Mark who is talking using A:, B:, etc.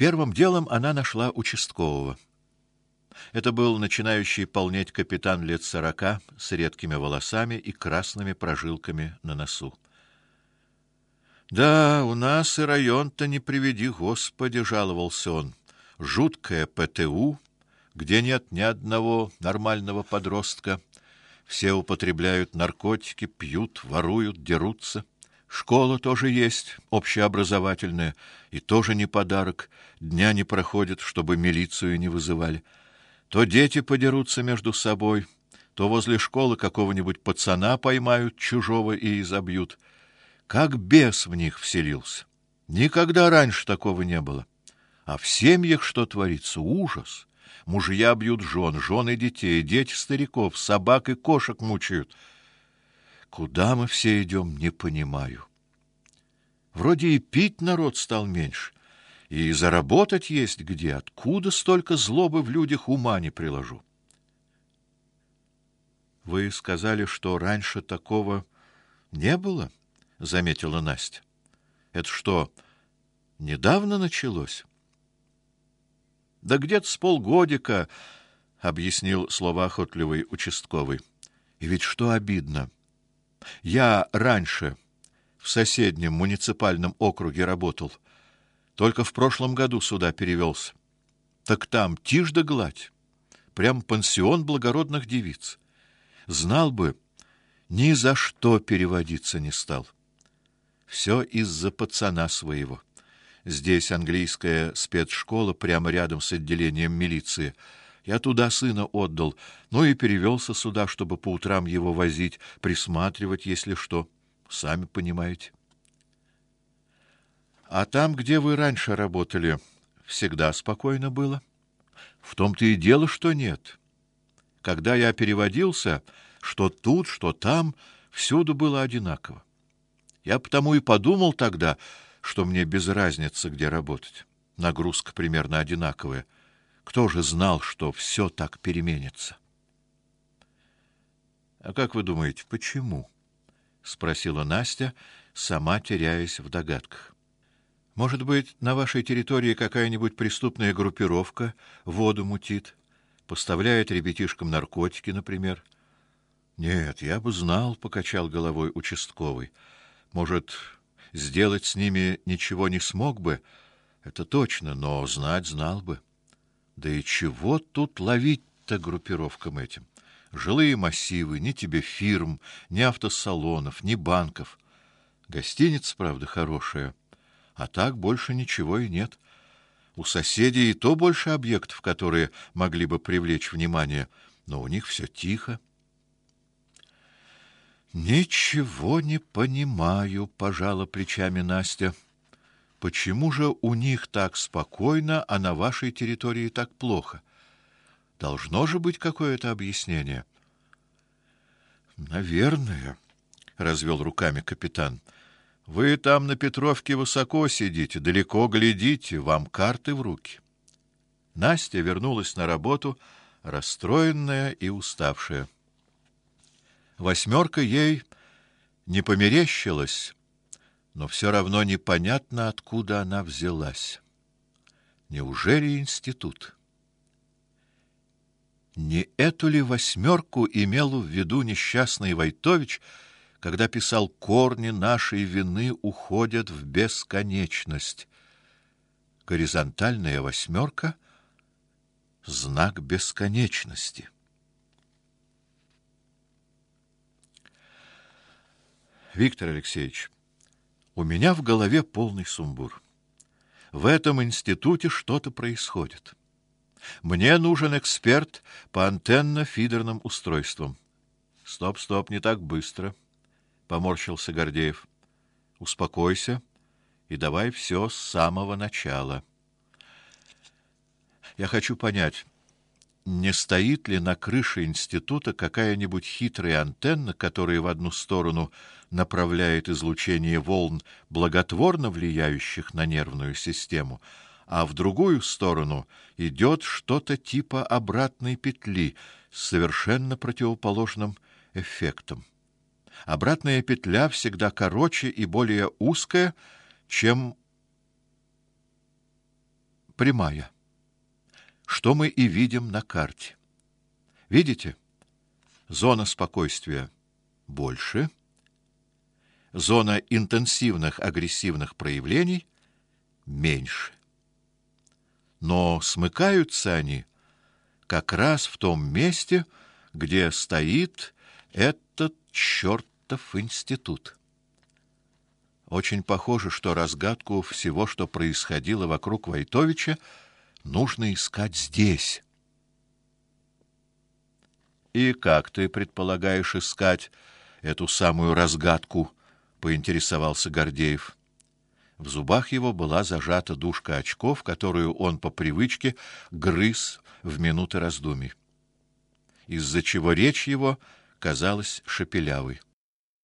A: Первым делом она нашла участкового. Это был начинающий полнеть капитан лет 40 с редкими волосами и красными прожилками на носу. Да, у нас и район-то не приведи, Господи, жаловался он. Жуткое ПТУ, где нет ни одного нормального подростка. Все употребляют наркотики, пьют, воруют, дерутся. Школа тоже есть, общеобразовательная, и тоже не подарок. Дня не проходит, чтобы милицию не вызывали. То дети подерутся между собой, то возле школы какого-нибудь пацана поймают чужого и изобьют. Как бес в них вселился. Никогда раньше такого не было. А в семьях что творится? Ужас. Мужья бьют жен, жены детей, дети стариков, собак и кошек мучают. Куда мы все идем, не понимаю. Вроде и пить народ стал меньше, и заработать есть где. Откуда столько злобы в людях, ума не приложу. Вы сказали, что раньше такого не было, заметила Настя. Это что, недавно началось? Да где-то с полгодика, объяснил словоохотливый участковый. И ведь что обидно. Я раньше в соседнем муниципальном округе работал. Только в прошлом году сюда перевелся. Так там тишь да гладь. Прям пансион благородных девиц. Знал бы, ни за что переводиться не стал. Все из-за пацана своего. Здесь английская спецшкола прямо рядом с отделением милиции. Я туда сына отдал, ну и перевелся сюда, чтобы по утрам его возить, присматривать, если что. Сами понимаете. А там, где вы раньше работали, всегда спокойно было? В том-то и дело, что нет. Когда я переводился, что тут, что там, всюду было одинаково. Я потому и подумал тогда, что мне без разницы, где работать. Нагрузка примерно одинаковая. Кто же знал, что все так переменится? А как вы думаете, почему? Спросила Настя, сама теряясь в догадках. Может быть, на вашей территории какая-нибудь преступная группировка воду мутит, поставляет ребятишкам наркотики, например? Нет, я бы знал, покачал головой участковый. Может, сделать с ними ничего не смог бы, это точно, но знать знал бы. Да и чего тут ловить-то группировкам этим? Жилые массивы, ни тебе фирм, ни автосалонов, ни банков. Гостиница, правда, хорошая, а так больше ничего и нет. У соседей и то больше объектов, которые могли бы привлечь внимание, но у них все тихо. Ничего не понимаю, пожала плечами Настя. Почему же у них так спокойно, а на вашей территории так плохо? Должно же быть какое-то объяснение. Наверное, развел руками капитан. Вы там на Петровке высоко сидите, далеко глядите, вам карты в руки. Настя вернулась на работу, расстроенная и уставшая. Восьмерка ей не померещилась, но все равно непонятно, откуда она взялась. Неужели институт? Не эту ли восьмерку имел в виду несчастный Войтович, когда писал: «Корни нашей вины уходят в бесконечность»? Горизонтальная восьмерка — знак бесконечности. Виктор Алексеевич, у меня в голове полный сумбур. В этом институте что-то происходит. Мне нужен эксперт по антенно-фидерным устройствам. Стоп, не так быстро, поморщился Гордеев. Успокойся и давай все с самого начала. Я хочу понять, не стоит ли на крыше института какая-нибудь хитрая антенна, которая в одну сторону направляет излучение волн, благотворно влияющих на нервную систему, а в другую сторону идет что-то типа обратной петли с совершенно противоположным эффектом. Обратная петля всегда короче и более узкая, чем прямая, что мы и видим на карте. Видите? Зона спокойствия больше, зона интенсивных агрессивных проявлений меньше. Но смыкаются они как раз в том месте, где стоит этот чертов институт. Очень похоже, что разгадку всего, что происходило вокруг Войтовича, нужно искать здесь. И как ты предполагаешь искать эту самую разгадку? Поинтересовался Гордеев. В зубах его была зажата дужка очков, которую он по привычке грыз в минуты раздумий, из-за чего речь его казалась шепелявой.